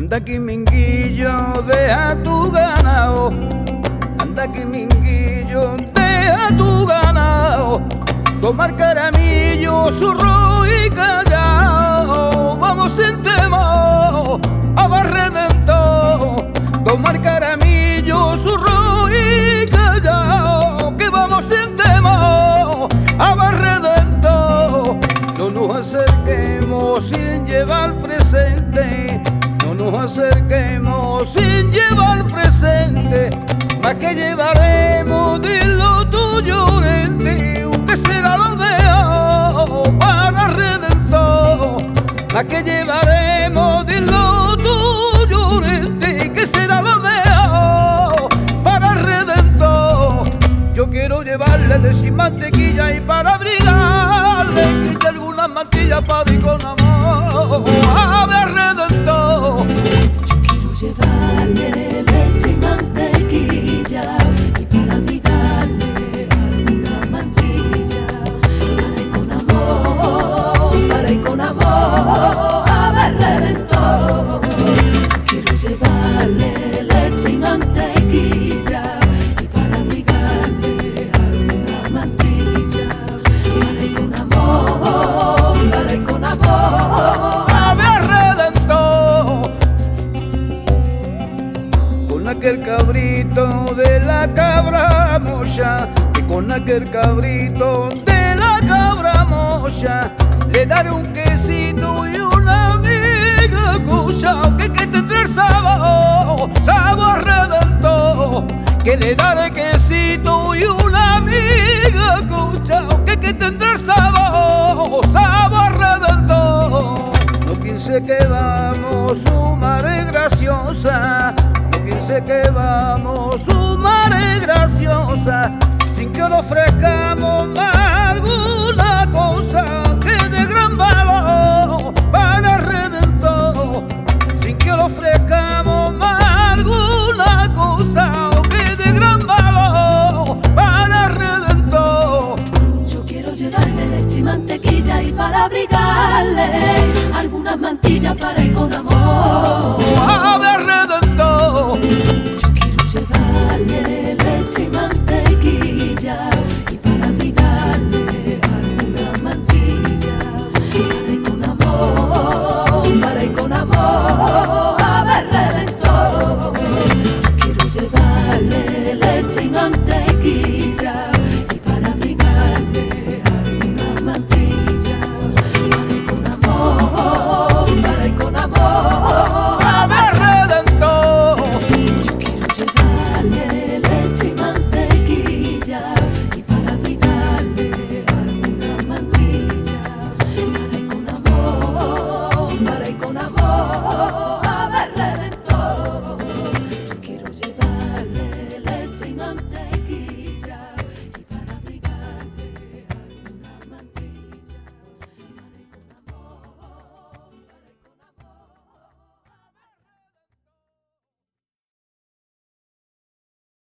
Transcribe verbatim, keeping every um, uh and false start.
Anda que minguillo, deja tu ganado. Anda que minguillo, deja tu ganado. Tomar caramillo, zurro y callao. Vamos en temo a Barredento. Tomar caramillo, zurro y callao. Que vamos en temo a Barredento. No nos acerquemos sin llevar presente. No nos acerquemos sin llevar presente. Más que llevaremos de lo tuyo, Orente, que será lo mejor para Redentor. Más que llevaremos de lo tuyo, Orente, que será lo mejor para Redentor. Yo quiero llevarle de sin mantequilla y para abrigarle y algunas mantillas para ir con amor a ver Redentor. Yo quiero llevarle leche y mantequilla y para abrigarle alguna mantilla para ir con amor, para ir con amor a ver Redentor. Quiero llevarle leche y mantequilla y para abrigarle alguna mantilla para ir con amor, para ir con amor a ver Redentor. Con aquel cabrito de la cabra mocha, y con aquel cabrito de la cabra mocha, le daré un quesito y una amiga cucha, que, que tendrá el sabor, sabor Redentor. Que le daré quesito y una amiga cucha, que, que tendrá el sabor, sabor Redentor. No piense que vamos su madre graciosa. Piense que vamos su madre graciosa, sin que le ofrezcamos alguna cosa que de gran valor para Redentor. Sin que le ofrezcamos alguna cosa que de gran valor para Redentor. Yo quiero llevarle leche y mantequilla y para abrigarle algunas mantillas para ir con amor.